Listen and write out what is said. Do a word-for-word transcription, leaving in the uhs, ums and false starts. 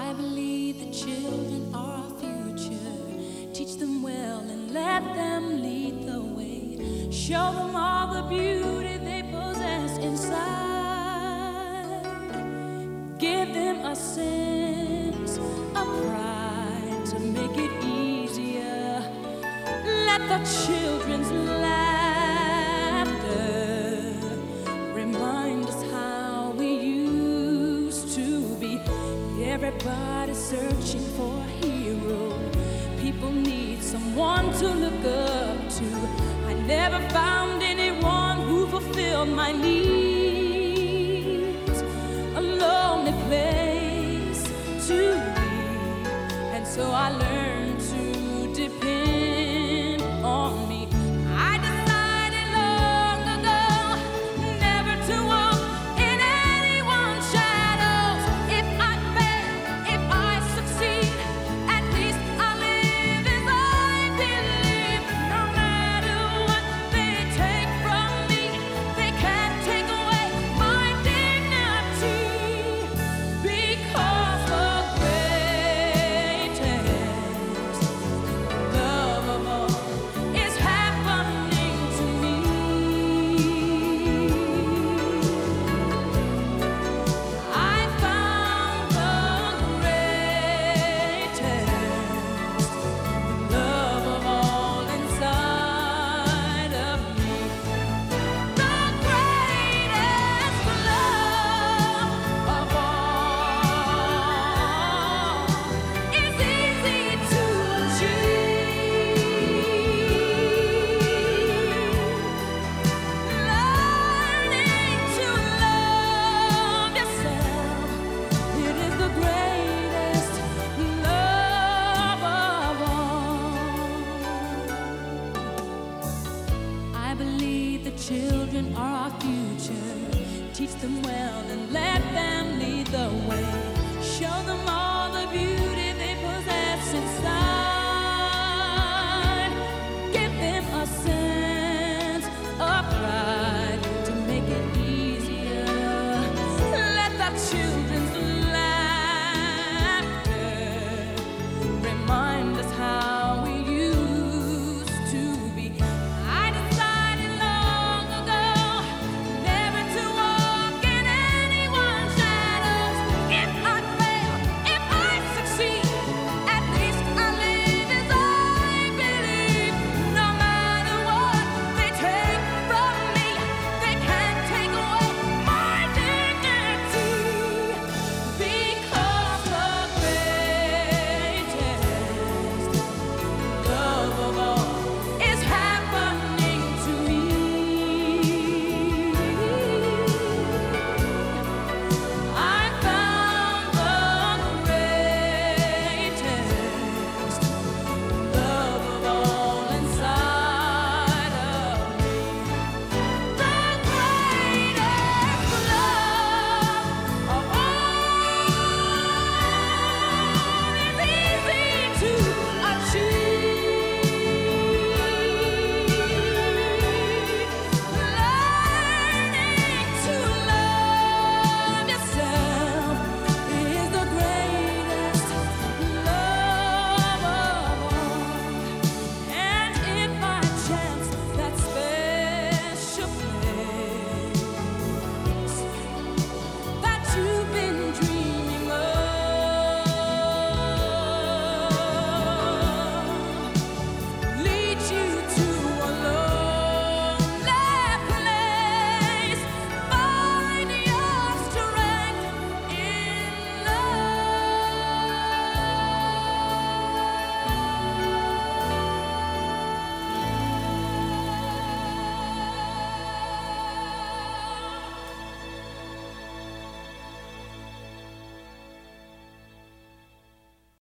I believe the children are our future. Teach them well and let them lead the way. Show them all the beauty they possess inside. Give them a sense of pride to make it easier. Let the children's laughter remind us how we used to be. Everybody's searching for a hero. People need someone to look up to. I never found anyone who fulfilled my needs. A lonely place to be, and so I learned to depend on me. I decided long ago never to walk in anyone's shadows. If I fail, if I succeed, at least I live as I believe. No matter what they take from me, they can't take away my dignity. Because the greatest love of all is happening to me. I found the greatest love of all inside of me. The greatest love of all is easy to achieve. Learning to love yourself, it is the greatest love of all. I believe the children are our future. Teach them well and let them lead the way. Show them all the beauty they possess inside. Give them a sense of pride to make it easier. Let the children